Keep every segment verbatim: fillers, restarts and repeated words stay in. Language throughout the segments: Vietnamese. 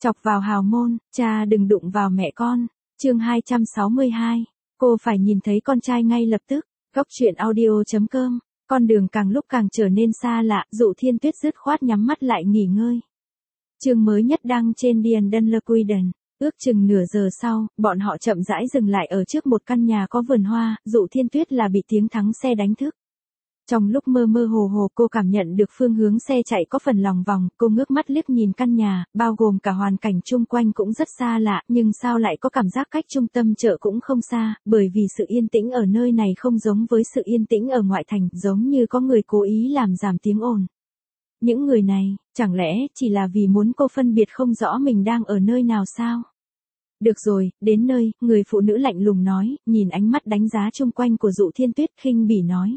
Chọc vào hào môn, cha đừng đụng vào mẹ con. Chương hai trăm sáu mươi hai. Cô phải nhìn thấy con trai ngay lập tức. Góc truyện audio chấm com. Con đường càng lúc càng trở nên xa lạ, Dụ Thiên Tuyết dứt khoát nhắm mắt lại nghỉ ngơi. Chương mới nhất đăng trên Điền Đân Lơ Quy Đần. Ước chừng nửa giờ sau, bọn họ chậm rãi dừng lại ở trước một căn nhà có vườn hoa, Dụ Thiên Tuyết là bị tiếng thắng xe đánh thức. Trong lúc mơ mơ hồ hồ cô cảm nhận được phương hướng xe chạy có phần lòng vòng, cô ngước mắt liếc nhìn căn nhà, bao gồm cả hoàn cảnh chung quanh cũng rất xa lạ, nhưng sao lại có cảm giác cách trung tâm chợ cũng không xa, bởi vì sự yên tĩnh ở nơi này không giống với sự yên tĩnh ở ngoại thành, giống như có người cố ý làm giảm tiếng ồn. Những người này, chẳng lẽ chỉ là vì muốn cô phân biệt không rõ mình đang ở nơi nào sao? Được rồi, đến nơi, người phụ nữ lạnh lùng nói, nhìn ánh mắt đánh giá chung quanh của Dụ Thiên Tuyết khinh bỉ nói.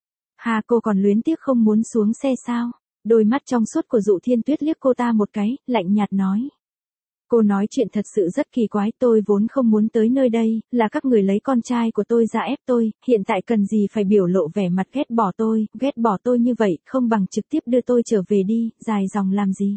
Hà, cô còn luyến tiếc không muốn xuống xe sao? Đôi mắt trong suốt của Dụ Thiên Tuyết liếc cô ta một cái, lạnh nhạt nói. Cô nói chuyện thật sự rất kỳ quái, tôi vốn không muốn tới nơi đây, là các người lấy con trai của tôi ra ép tôi, hiện tại cần gì phải biểu lộ vẻ mặt ghét bỏ tôi, ghét bỏ tôi như vậy, không bằng trực tiếp đưa tôi trở về đi, dài dòng làm gì?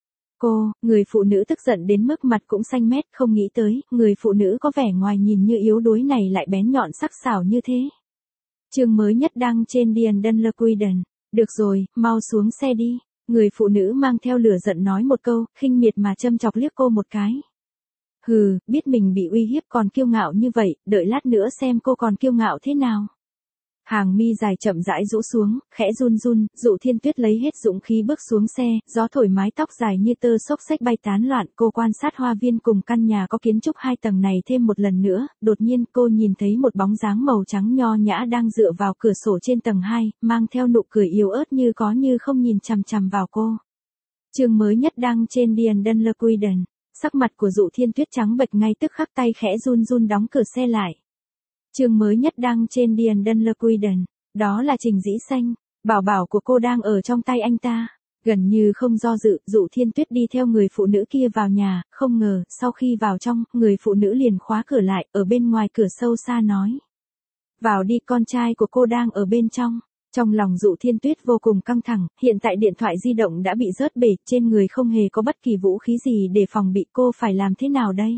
Cô, người phụ nữ tức giận đến mức mặt cũng xanh mét, không nghĩ tới, người phụ nữ có vẻ ngoài nhìn như yếu đuối này lại bén nhọn sắc sảo như thế. Chương mới nhất đăng trên Điền Đân Lơ Quy Đần. Được rồi, mau xuống xe đi. Người phụ nữ mang theo lửa giận nói một câu, khinh miệt mà châm chọc liếc cô một cái. Hừ, biết mình bị uy hiếp còn kiêu ngạo như vậy, đợi lát nữa xem cô còn kiêu ngạo thế nào. Hàng mi dài chậm rãi rũ xuống, khẽ run run, Dụ Thiên Tuyết lấy hết dũng khí bước xuống xe, gió thổi mái tóc dài như tơ xốc xách bay tán loạn, cô quan sát hoa viên cùng căn nhà có kiến trúc hai tầng này thêm một lần nữa, đột nhiên cô nhìn thấy một bóng dáng màu trắng nho nhã đang dựa vào cửa sổ trên tầng hai, mang theo nụ cười yếu ớt như có như không nhìn chằm chằm vào cô. Chương mới nhất đăng trên Điền Đân Lơ Quy Đần. Sắc mặt của Dụ Thiên Tuyết trắng bệch ngay tức khắc tay khẽ run run đóng cửa xe lại. Chương mới nhất đăng trên Điền Đân Lơ Quy Đần. Đó là Trình Dĩ Xanh, bảo bảo của cô đang ở trong tay anh ta. Gần như không do dự, Dụ Thiên Tuyết đi theo người phụ nữ kia vào nhà, không ngờ, sau khi vào trong, người phụ nữ liền khóa cửa lại, ở bên ngoài cửa sâu xa nói. Vào đi, con trai của cô đang ở bên trong. Trong lòng Dụ Thiên Tuyết vô cùng căng thẳng, hiện tại điện thoại di động đã bị rớt bể, trên người không hề có bất kỳ vũ khí gì để phòng bị, cô phải làm thế nào đây?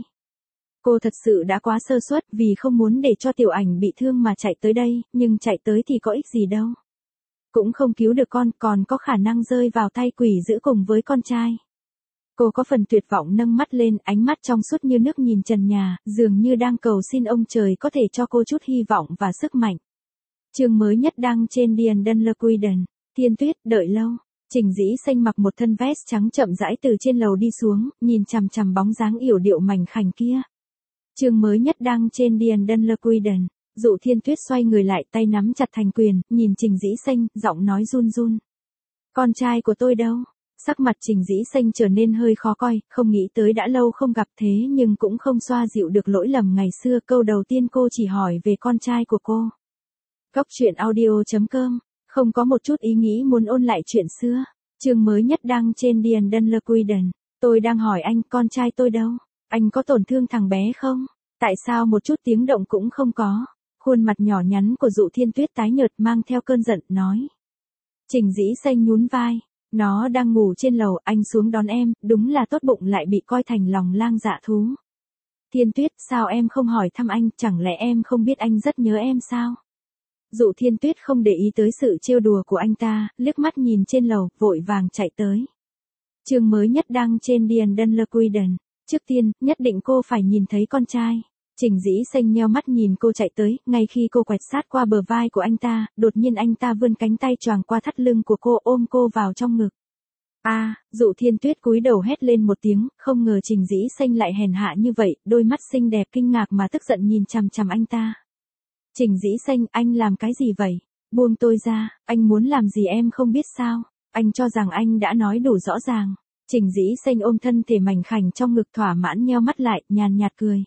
Cô thật sự đã quá sơ suất vì không muốn để cho Tiểu Ảnh bị thương mà chạy tới đây, nhưng chạy tới thì có ích gì đâu. Cũng không cứu được con, còn có khả năng rơi vào tay quỷ dữ cùng với con trai. Cô có phần tuyệt vọng nâng mắt lên, ánh mắt trong suốt như nước nhìn trần nhà, dường như đang cầu xin ông trời có thể cho cô chút hy vọng và sức mạnh. Chương mới nhất đăng trên Điền Đân Lơ Quy Đần. Thiên Tuyết, đợi lâu. Trình Dĩ Xanh mặc một thân vest trắng chậm rãi từ trên lầu đi xuống, nhìn chằm chằm bóng dáng yểu điệu mảnh khảnh kia. Chương mới nhất đăng trên Điền Đân Lơ Quy Đần. Dụ Thiên Tuyết xoay người lại, tay nắm chặt thành quyền, nhìn Trình Dĩ Xanh, giọng nói run run. Con trai của tôi đâu? Sắc mặt Trình Dĩ Xanh trở nên hơi khó coi, không nghĩ tới đã lâu không gặp thế nhưng cũng không xoa dịu được lỗi lầm ngày xưa, câu đầu tiên cô chỉ hỏi về con trai của cô. Góc truyện audio chấm com, không có một chút ý nghĩ muốn ôn lại chuyện xưa. Chương mới nhất đăng trên Điền Đân Lơ Quy Đần. Tôi đang hỏi anh, con trai tôi đâu? Anh có tổn thương thằng bé không? Tại sao một chút tiếng động cũng không có? Khuôn mặt nhỏ nhắn của Dụ Thiên Tuyết tái nhợt mang theo cơn giận, nói. Trình Dĩ Xanh nhún vai. Nó đang ngủ trên lầu, anh xuống đón em, đúng là tốt bụng lại bị coi thành lòng lang dạ thú. Thiên Tuyết, sao em không hỏi thăm anh, chẳng lẽ em không biết anh rất nhớ em sao? Dụ Thiên Tuyết không để ý tới sự trêu đùa của anh ta, liếc mắt nhìn trên lầu, vội vàng chạy tới. Chương mới nhất đăng trên Điền Đân Lơ Quy Đần. Trước tiên, nhất định cô phải nhìn thấy con trai. Trình Dĩ Xanh nheo mắt nhìn cô chạy tới, ngay khi cô quẹt sát qua bờ vai của anh ta, đột nhiên anh ta vươn cánh tay choàng qua thắt lưng của cô, ôm cô vào trong ngực. A, à, Dụ Thiên Tuyết cúi đầu hét lên một tiếng, không ngờ Trình Dĩ Xanh lại hèn hạ như vậy, đôi mắt xinh đẹp kinh ngạc mà tức giận nhìn chằm chằm anh ta. Trình Dĩ Xanh, anh làm cái gì vậy? Buông tôi ra, anh muốn làm gì em không biết sao? Anh cho rằng anh đã nói đủ rõ ràng. Trình Dĩ Xanh ôm thân thể mảnh khảnh trong ngực thỏa mãn nheo mắt lại, nhàn nhạt cười.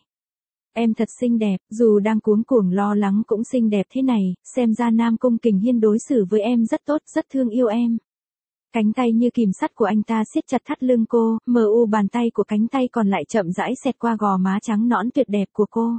Em thật xinh đẹp, dù đang cuống cuồng lo lắng cũng xinh đẹp thế này, xem ra Nam Cung Kình Hiên đối xử với em rất tốt, rất thương yêu em. Cánh tay như kìm sắt của anh ta siết chặt thắt lưng cô, mờ u bàn tay của cánh tay còn lại chậm rãi xẹt qua gò má trắng nõn tuyệt đẹp của cô.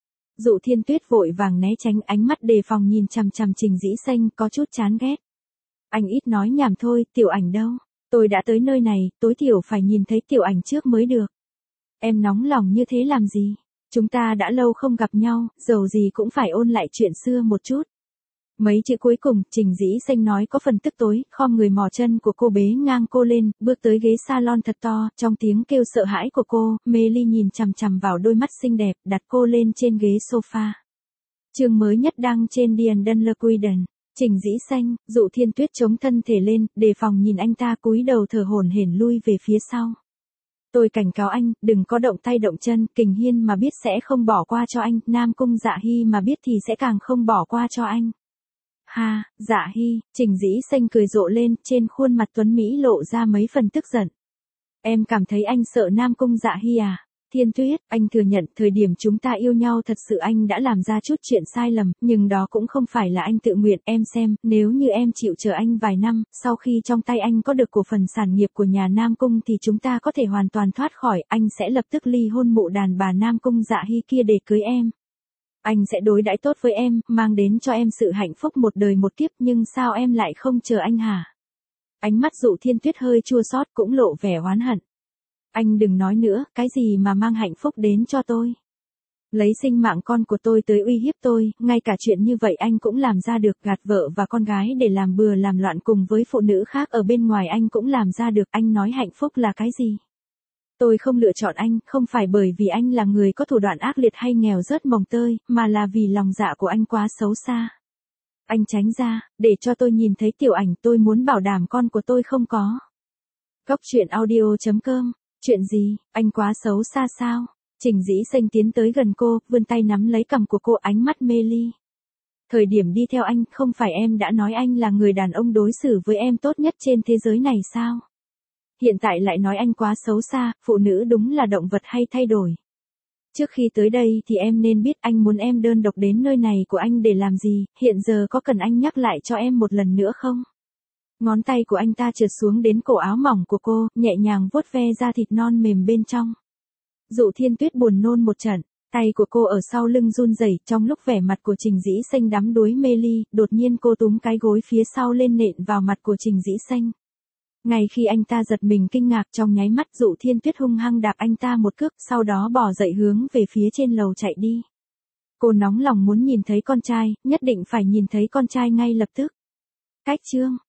Dụ Thiên Tuyết vội vàng né tránh, ánh mắt đề phòng nhìn chằm chằm Trình Dĩ Xanh, có chút chán ghét. Anh ít nói nhảm thôi, Tiểu Ảnh đâu? Tôi đã tới nơi này, tối thiểu phải nhìn thấy tiểu ảnh trước mới được. Em nóng lòng như thế làm gì? Chúng ta đã lâu không gặp nhau, dầu gì cũng phải ôn lại chuyện xưa một chút. Mấy chữ cuối cùng, Trình Dĩ Xanh nói có phần tức tối, khom người mò chân của cô bế ngang cô lên, bước tới ghế salon thật to, trong tiếng kêu sợ hãi của cô, Meli nhìn chằm chằm vào đôi mắt xinh đẹp, đặt cô lên trên ghế sofa. Chương mới nhất đăng trên Điền Đân Lơ Quiden. Trình Dĩ Xanh, Dụ Thiên Tuyết chống thân thể lên, đề phòng nhìn anh ta cúi đầu thở hổn hển lui về phía sau. Tôi cảnh cáo anh, đừng có động tay động chân, Kình Hiên mà biết sẽ không bỏ qua cho anh, Nam Cung Dạ Hy mà biết thì sẽ càng không bỏ qua cho anh. Ha, Dạ Hy, Trình Dĩ Xanh cười rộ lên, trên khuôn mặt tuấn Mỹ lộ ra mấy phần tức giận. Em cảm thấy anh sợ Nam Cung Dạ Hy à? Thiên Tuyết, anh thừa nhận thời điểm chúng ta yêu nhau thật sự anh đã làm ra chút chuyện sai lầm, nhưng đó cũng không phải là anh tự nguyện. Em xem, nếu như em chịu chờ anh vài năm, sau khi trong tay anh có được cổ phần sản nghiệp của nhà Nam Cung thì chúng ta có thể hoàn toàn thoát khỏi, anh sẽ lập tức ly hôn mụ đàn bà Nam Cung Dạ Hy kia để cưới em. Anh sẽ đối đãi tốt với em, mang đến cho em sự hạnh phúc một đời một kiếp, nhưng sao em lại không chờ anh hả? Ánh mắt Dụ Thiên Tuyết hơi chua xót cũng lộ vẻ oán hận. Anh đừng nói nữa, cái gì mà mang hạnh phúc đến cho tôi. Lấy sinh mạng con của tôi tới uy hiếp tôi, ngay cả chuyện như vậy anh cũng làm ra được, gạt vợ và con gái để làm bừa làm loạn cùng với phụ nữ khác ở bên ngoài anh cũng làm ra được, anh nói hạnh phúc là cái gì? Tôi không lựa chọn anh, không phải bởi vì anh là người có thủ đoạn ác liệt hay nghèo rớt mồng tơi, mà là vì lòng dạ của anh quá xấu xa. Anh tránh ra, để cho tôi nhìn thấy tiểu ảnh, tôi muốn bảo đảm con của tôi không có. Góc truyện audio chấm com. Chuyện gì, anh quá xấu xa sao? Trình Dĩ Xanh tiến tới gần cô, vươn tay nắm lấy cằm của cô, ánh mắt mê ly. Thời điểm đi theo anh, không phải em đã nói anh là người đàn ông đối xử với em tốt nhất trên thế giới này sao? Hiện tại lại nói anh quá xấu xa, phụ nữ đúng là động vật hay thay đổi. Trước khi tới đây thì em nên biết anh muốn em đơn độc đến nơi này của anh để làm gì, hiện giờ có cần anh nhắc lại cho em một lần nữa không? Ngón tay của anh ta trượt xuống đến cổ áo mỏng của cô, nhẹ nhàng vuốt ve da thịt non mềm bên trong. Dụ Thiên Tuyết buồn nôn một trận, tay của cô ở sau lưng run rẩy, trong lúc vẻ mặt của Trình Dĩ Xanh đắm đuối mê ly, đột nhiên cô túm cái gối phía sau lên nện vào mặt của Trình Dĩ Xanh. Ngay khi anh ta giật mình kinh ngạc, trong nháy mắt Dụ Thiên Tuyết hung hăng đạp anh ta một cước, sau đó bỏ dậy hướng về phía trên lầu chạy đi. Cô nóng lòng muốn nhìn thấy con trai, nhất định phải nhìn thấy con trai ngay lập tức. Cách chương